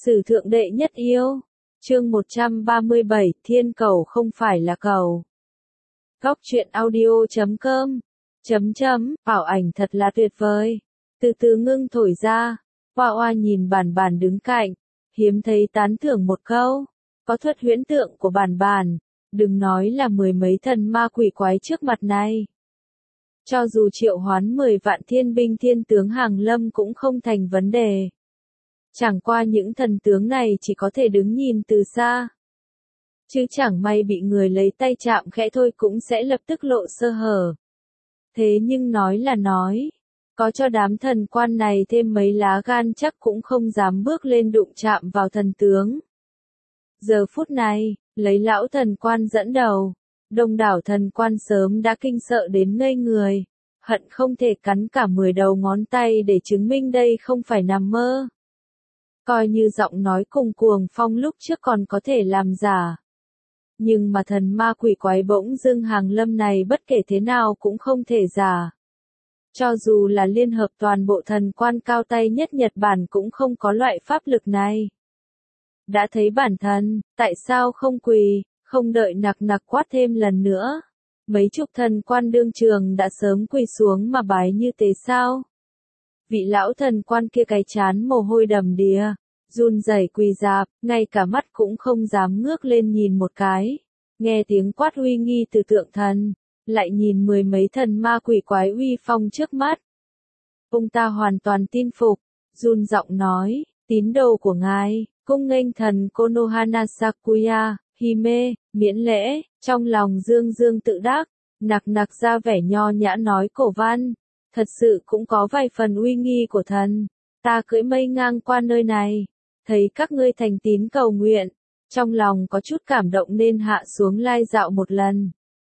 Sử thượng đệ nhất yêu. Chương 137, thiên cầu không phải là cầu. Góc truyện audio.com. Bảo ảnh thật là tuyệt vời. Từ từ ngưng thổi ra. Hoa Hoa nhìn bản bản đứng cạnh. Hiếm thấy tán thưởng một câu. Có thuật huyễn tượng của bản bản. Đừng nói là mười mấy thần ma quỷ quái trước mặt này. Cho dù triệu hoán 10 vạn thiên binh thiên tướng hàng lâm cũng không thành vấn đề. Chẳng qua những thần tướng này chỉ có thể đứng nhìn từ xa. Chứ chẳng may bị người lấy tay chạm khẽ thôi cũng sẽ lập tức lộ sơ hở. Thế nhưng nói là nói, có cho đám thần quan này thêm mấy lá gan chắc cũng không dám bước lên đụng chạm vào thần tướng. Giờ phút này, lấy lão thần quan dẫn đầu, đông đảo thần quan sớm đã kinh sợ đến ngây người, hận không thể cắn cả 10 đầu ngón tay để chứng minh đây không phải nằm mơ. Coi như giọng nói cùng cuồng phong lúc trước còn có thể làm giả. Nhưng mà thần ma quỷ quái bỗng dưng hàng lâm này bất kể thế nào cũng không thể giả. Cho dù là liên hợp toàn bộ thần quan cao tay nhất Nhật Bản cũng không có loại pháp lực này. Đã thấy bản thân, tại sao không quỳ, không đợi nặc quát thêm lần nữa. Mấy chục thần quan đương trường đã sớm quỳ xuống mà bái như thế sao? Vị lão thần quan kia cái chán mồ hôi đầm đìa, run rẩy quỳ rạp, ngay cả mắt cũng không dám ngước lên nhìn một cái. Nghe tiếng quát uy nghi từ tượng thần, lại nhìn mười mấy thần ma quỷ quái uy phong trước mắt. Ông ta hoàn toàn tin phục, run giọng nói, tín đồ của ngài, cung nghênh thần Konohana Sakuya, Hime, miễn lễ, trong lòng dương tự đắc, nặc ra vẻ nho nhã nói cổ văn. Thật sự cũng có vài phần uy nghi của thần. Ta cưỡi mây ngang qua nơi này, thấy các ngươi thành tín cầu nguyện, trong lòng có chút cảm động nên hạ xuống lai dạo một lần.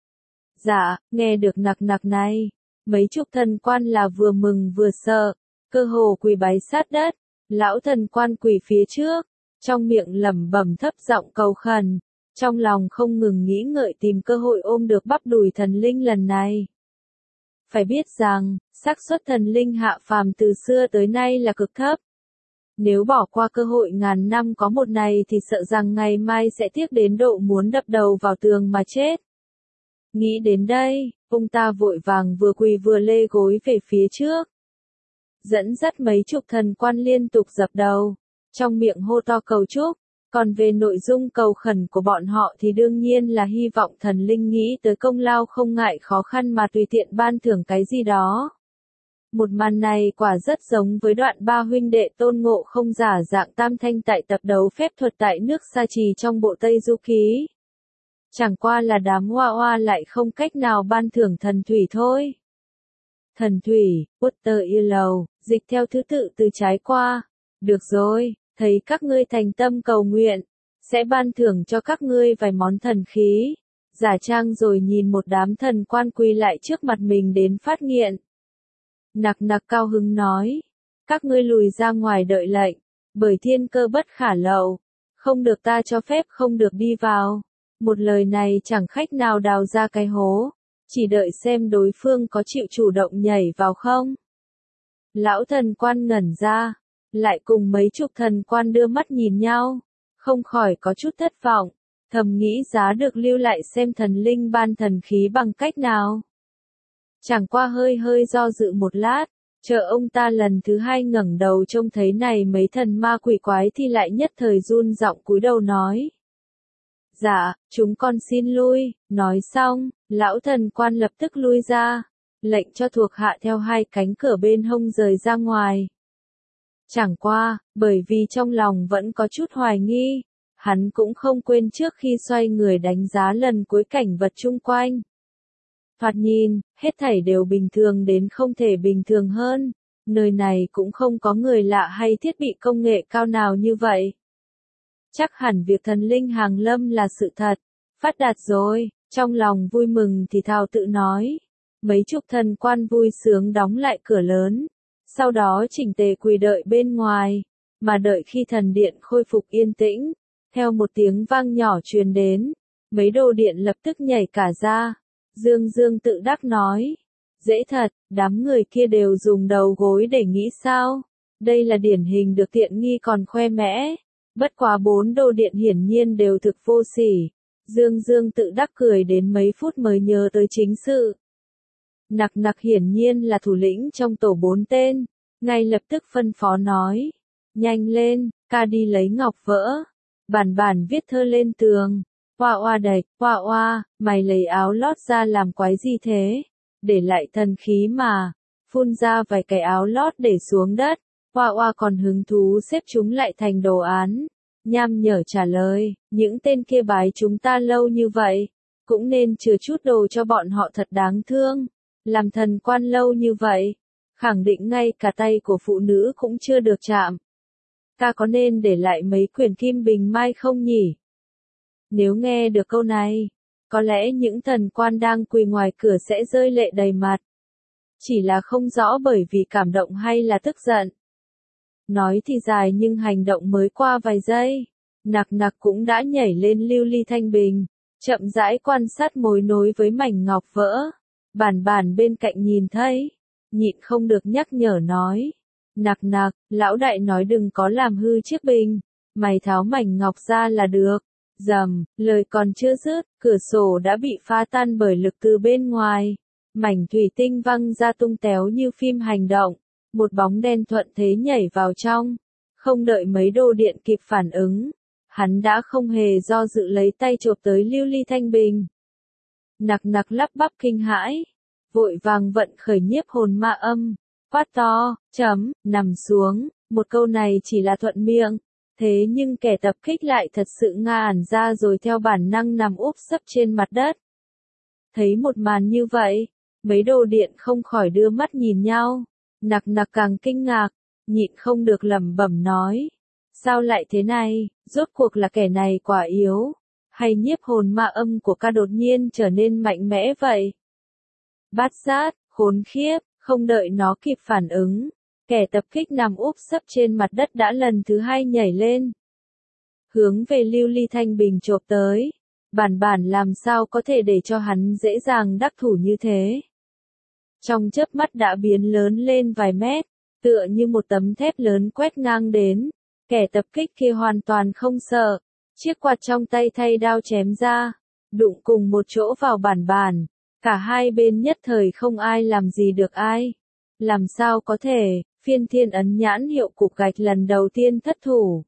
Dạ, nghe được nặc này, mấy chục thần quan là vừa mừng vừa sợ, cơ hồ quỳ bái sát đất, lão thần quan quỳ phía trước, trong miệng lẩm bẩm thấp giọng cầu khẩn, trong lòng không ngừng nghĩ ngợi tìm cơ hội ôm được bắp đùi thần linh lần này. Phải biết rằng, xác suất thần linh hạ phàm từ xưa tới nay là cực thấp. Nếu bỏ qua cơ hội ngàn năm có một này thì sợ rằng ngày mai sẽ tiếc đến độ muốn đập đầu vào tường mà chết. Nghĩ đến đây, ông ta vội vàng vừa quỳ vừa lê gối về phía trước. Dẫn dắt mấy chục thần quan liên tục dập đầu, trong miệng hô to cầu chúc. Còn về nội dung cầu khẩn của bọn họ thì đương nhiên là hy vọng thần linh nghĩ tới công lao không ngại khó khăn mà tùy tiện ban thưởng cái gì đó. Một màn này quả rất giống với đoạn ba huynh đệ Tôn Ngộ Không giả dạng tam thanh tại tập đấu phép thuật tại nước Sa Trì trong bộ Tây Du Ký. Chẳng qua là đám hoa hoa lại không cách nào ban thưởng thần thủy thôi. Thần thủy, Water Yellow, dịch theo thứ tự từ trái qua. Được rồi. Thấy các ngươi thành tâm cầu nguyện, sẽ ban thưởng cho các ngươi vài món thần khí. Giả trang rồi nhìn một đám thần quan quỳ lại trước mặt mình đến phát nghiện. Nặc cao hứng nói, các ngươi lùi ra ngoài đợi lệnh, bởi thiên cơ bất khả lậu, không được ta cho phép không được đi vào. Một lời này chẳng khách nào đào ra cái hố, chỉ đợi xem đối phương có chịu chủ động nhảy vào không. Lão thần quan ngẩn ra. Lại cùng mấy chục thần quan đưa mắt nhìn nhau, không khỏi có chút thất vọng, thầm nghĩ giá được lưu lại xem thần linh ban thần khí bằng cách nào. Chẳng qua hơi do dự một lát, chờ ông ta lần thứ hai ngẩng đầu trông thấy này mấy thần ma quỷ quái thì lại nhất thời run giọng cúi đầu nói. Dạ, chúng con xin lui, nói xong, lão thần quan lập tức lui ra, lệnh cho thuộc hạ theo hai cánh cửa bên hông rời ra ngoài. Chẳng qua, bởi vì trong lòng vẫn có chút hoài nghi, hắn cũng không quên trước khi xoay người đánh giá lần cuối cảnh vật chung quanh. Thoạt nhìn, hết thảy đều bình thường đến không thể bình thường hơn, nơi này cũng không có người lạ hay thiết bị công nghệ cao nào như vậy. Chắc hẳn việc thần linh hàng lâm là sự thật, phát đạt rồi, trong lòng vui mừng thì thào tự nói. Mấy chục thần quan vui sướng đóng lại cửa lớn. Sau đó chỉnh tề quỳ đợi bên ngoài, mà đợi khi thần điện khôi phục yên tĩnh, theo một tiếng vang nhỏ truyền đến, mấy đồ điện lập tức nhảy cả ra, dương tự đắc nói, dễ thật, đám người kia đều dùng đầu gối để nghĩ sao, đây là điển hình được tiện nghi còn khoe mẽ, Bất quá 4 đồ điện hiển nhiên đều thực vô sỉ. Dương Dương tự đắc cười đến mấy phút mới nhớ tới chính sự. Nặc nặc hiển nhiên là thủ lĩnh trong tổ 4 tên, ngay lập tức phân phó nói. Nhanh lên, ca đi lấy ngọc vỡ. Bản bản viết thơ lên tường. Oa oa đạch, oa oa, mày lấy áo lót ra làm quái gì thế? Để lại thần khí mà. Phun ra vài cái áo lót để xuống đất. Oa oa còn hứng thú xếp chúng lại thành đồ án. Nham nhở trả lời, những tên kia bái chúng ta lâu như vậy, cũng nên chừa chút đồ cho bọn họ thật đáng thương. Làm thần quan lâu như vậy, khẳng định ngay cả tay của phụ nữ cũng chưa được chạm. Ta có nên để lại mấy quyển kim bình mai không nhỉ? Nếu nghe được câu này, có lẽ những thần quan đang quỳ ngoài cửa sẽ rơi lệ đầy mặt. Chỉ là không rõ bởi vì cảm động hay là tức giận. Nói thì dài nhưng hành động mới qua vài giây. Nặc nặc cũng đã nhảy lên lưu ly thanh bình, chậm rãi quan sát mối nối với mảnh ngọc vỡ. Bản bản bên cạnh nhìn thấy, nhịn không được nhắc nhở nói. Nặc nặc, lão đại nói đừng có làm hư chiếc bình, mày tháo mảnh ngọc ra là được. Rầm, lời còn chưa dứt, cửa sổ đã bị phá tan bởi lực từ bên ngoài. Mảnh thủy tinh văng ra tung téo như phim hành động, một bóng đen thuận thế nhảy vào trong. Không đợi mấy đồ điện kịp phản ứng, hắn đã không hề do dự lấy tay chộp tới lưu ly thanh bình. Nặc nặc lắp bắp kinh hãi, vội vàng vận khởi nhiếp hồn ma âm, quát to, nằm xuống, một câu này chỉ là thuận miệng, thế nhưng kẻ tập kích lại thật sự ngả ra rồi theo bản năng nằm úp sấp trên mặt đất. Thấy một màn như vậy, mấy đồ điện không khỏi đưa mắt nhìn nhau, nặc nặc càng kinh ngạc, nhịn không được lẩm bẩm nói. Sao lại thế này, rốt cuộc là kẻ này quả yếu, hay nhiếp hồn ma âm của ca đột nhiên trở nên mạnh mẽ vậy? Bát giác, khốn khiếp, không đợi nó kịp phản ứng, kẻ tập kích nằm úp sấp trên mặt đất đã lần thứ hai nhảy lên. Hướng về lưu ly thanh bình chộp tới, bản bản làm sao có thể để cho hắn dễ dàng đắc thủ như thế. Trong chớp mắt đã biến lớn lên vài mét, tựa như một tấm thép lớn quét ngang đến. Kẻ tập kích kia hoàn toàn không sợ, chiếc quạt trong tay thay đao chém ra, đụng cùng một chỗ vào bản bản, cả hai bên nhất thời không ai làm gì được ai. Làm sao có thể, phiên thiên ấn nhãn hiệu cục gạch lần đầu tiên thất thủ.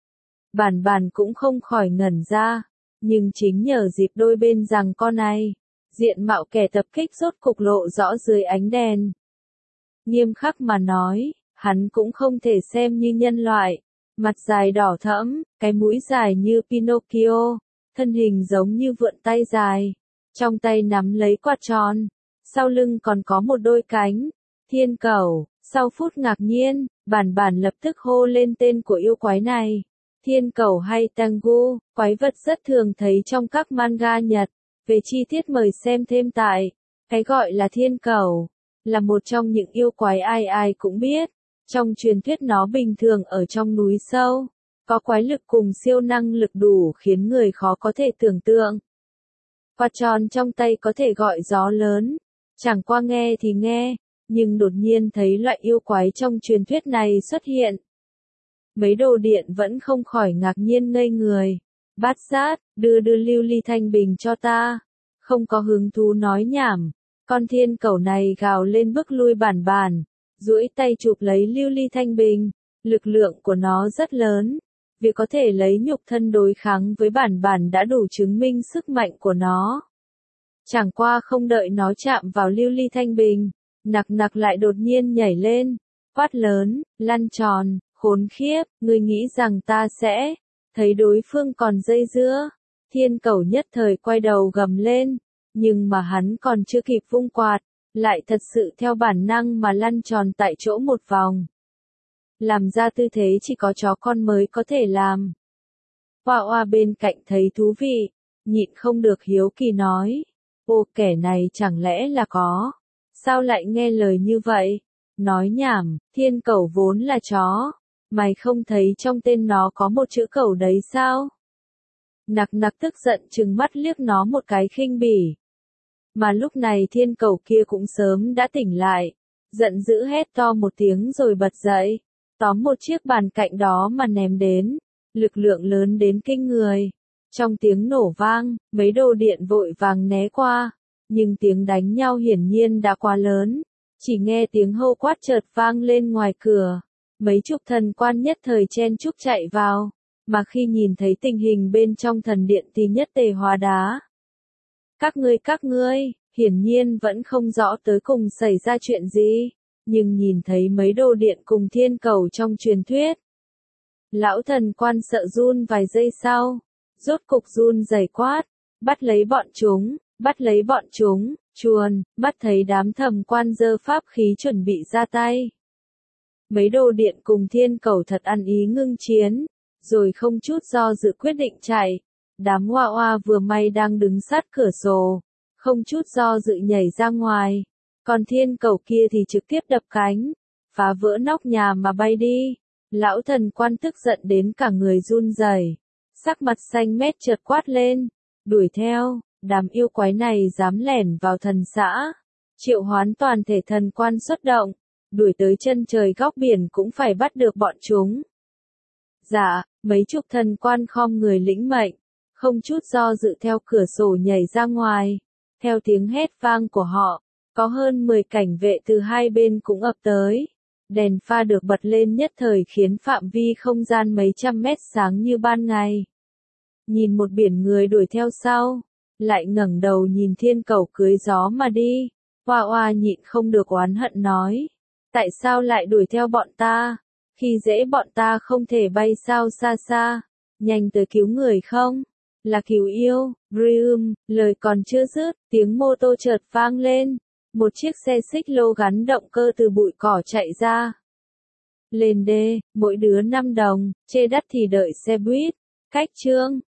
Bản bản cũng không khỏi ngẩn ra, nhưng chính nhờ dịp đôi bên giằng co này, diện mạo kẻ tập kích rốt cục lộ rõ dưới ánh đèn. Nghiêm khắc mà nói, hắn cũng không thể xem như nhân loại. Mặt dài đỏ thẫm, cái mũi dài như Pinocchio, thân hình giống như vượn tay dài, trong tay nắm lấy quạt tròn, sau lưng còn có một đôi cánh, thiên cẩu. Sau phút ngạc nhiên, bản bản lập tức hô lên tên của yêu quái này. Thiên cẩu hay Tengu, quái vật rất thường thấy trong các manga Nhật, về chi tiết mời xem thêm tại. Cái gọi là thiên cẩu, là một trong những yêu quái ai ai cũng biết. Trong truyền thuyết nó bình thường ở trong núi sâu, có quái lực cùng siêu năng lực đủ khiến người khó có thể tưởng tượng. Quạt tròn trong tay có thể gọi gió lớn, chẳng qua nghe thì nghe, nhưng đột nhiên thấy loại yêu quái trong truyền thuyết này xuất hiện. Mấy đồ điện vẫn không khỏi ngạc nhiên ngây người. Bát giác, đưa lưu ly thanh bình cho ta. Không có hứng thú nói nhảm, con thiên cẩu này gào lên bức lui bản bản. Duỗi tay chụp lấy lưu ly thanh bình, lực lượng của nó rất lớn, việc có thể lấy nhục thân đối kháng với bản bản đã đủ chứng minh sức mạnh của nó. Chẳng qua không đợi nó chạm vào lưu ly thanh bình, nặc nặc lại đột nhiên nhảy lên, quát lớn, lăn tròn, khốn khiếp, ngươi nghĩ rằng ta sẽ, thấy đối phương còn dây dưa, thiên cẩu nhất thời quay đầu gầm lên, nhưng mà hắn còn chưa kịp vung quạt. Lại thật sự theo bản năng mà lăn tròn tại chỗ một vòng. Làm ra tư thế chỉ có chó con mới có thể làm. Hoa hoa bên cạnh thấy thú vị, nhịn không được hiếu kỳ nói. Ô kẻ này chẳng lẽ là có. Sao lại nghe lời như vậy? Nói nhảm, thiên cẩu vốn là chó. Mày không thấy trong tên nó có một chữ cẩu đấy sao? Nặc nặc tức giận trừng mắt liếc nó một cái khinh bỉ. Mà lúc này thiên cẩu kia cũng sớm đã tỉnh lại, giận dữ hét to một tiếng rồi bật dậy, tóm một chiếc bàn cạnh đó mà ném đến, lực lượng lớn đến kinh người. Trong tiếng nổ vang, mấy đồ điện vội vàng né qua, nhưng tiếng đánh nhau hiển nhiên đã quá lớn. Chỉ nghe tiếng hô quát chợt vang lên ngoài cửa, mấy chục thần quan nhất thời chen chúc chạy vào, mà khi nhìn thấy tình hình bên trong thần điện thì nhất tề hóa đá. Các ngươi, hiển nhiên vẫn không rõ tới cùng xảy ra chuyện gì, nhưng nhìn thấy mấy đồ điện cùng thiên cầu trong truyền thuyết. Lão thần quan sợ run vài giây sau, rốt cục run rẩy quát, bắt lấy bọn chúng, chuồn, mắt thấy đám thầm quan giơ pháp khí chuẩn bị ra tay. Mấy đồ điện cùng thiên cầu thật ăn ý ngưng chiến, rồi không chút do dự quyết định chạy. Đám hoa hoa vừa may đang đứng sát cửa sổ, không chút do dự nhảy ra ngoài, còn thiên cầu kia thì trực tiếp đập cánh, phá vỡ nóc nhà mà bay đi. Lão thần quan tức giận đến cả người run rẩy, sắc mặt xanh mét chợt quát lên, đuổi theo, đám yêu quái này dám lẻn vào thần xã, triệu hoán toàn thể thần quan xuất động, đuổi tới chân trời góc biển cũng phải bắt được bọn chúng. Dạ, mấy chục thần quan khom người lĩnh mệnh, không chút do dự theo cửa sổ nhảy ra ngoài. Theo tiếng hét vang của họ, có hơn 10 cảnh vệ từ hai bên cũng ập tới. Đèn pha được bật lên nhất thời khiến phạm vi không gian mấy trăm mét sáng như ban ngày. Nhìn một biển người đuổi theo sau, lại ngẩng đầu nhìn thiên cầu cưới gió mà đi. Hoa hoa nhịn không được oán hận nói, tại sao lại đuổi theo bọn ta? Khi dễ bọn ta không thể bay sao xa xa, nhanh tới cứu người không? Là cứu yêu, Brium, lời còn chưa dứt, tiếng mô tô chợt vang lên. Một chiếc xe xích lô gắn động cơ từ bụi cỏ chạy ra. Lên đê, mỗi đứa 5 đồng, chê đắt thì đợi xe buýt. Cách chương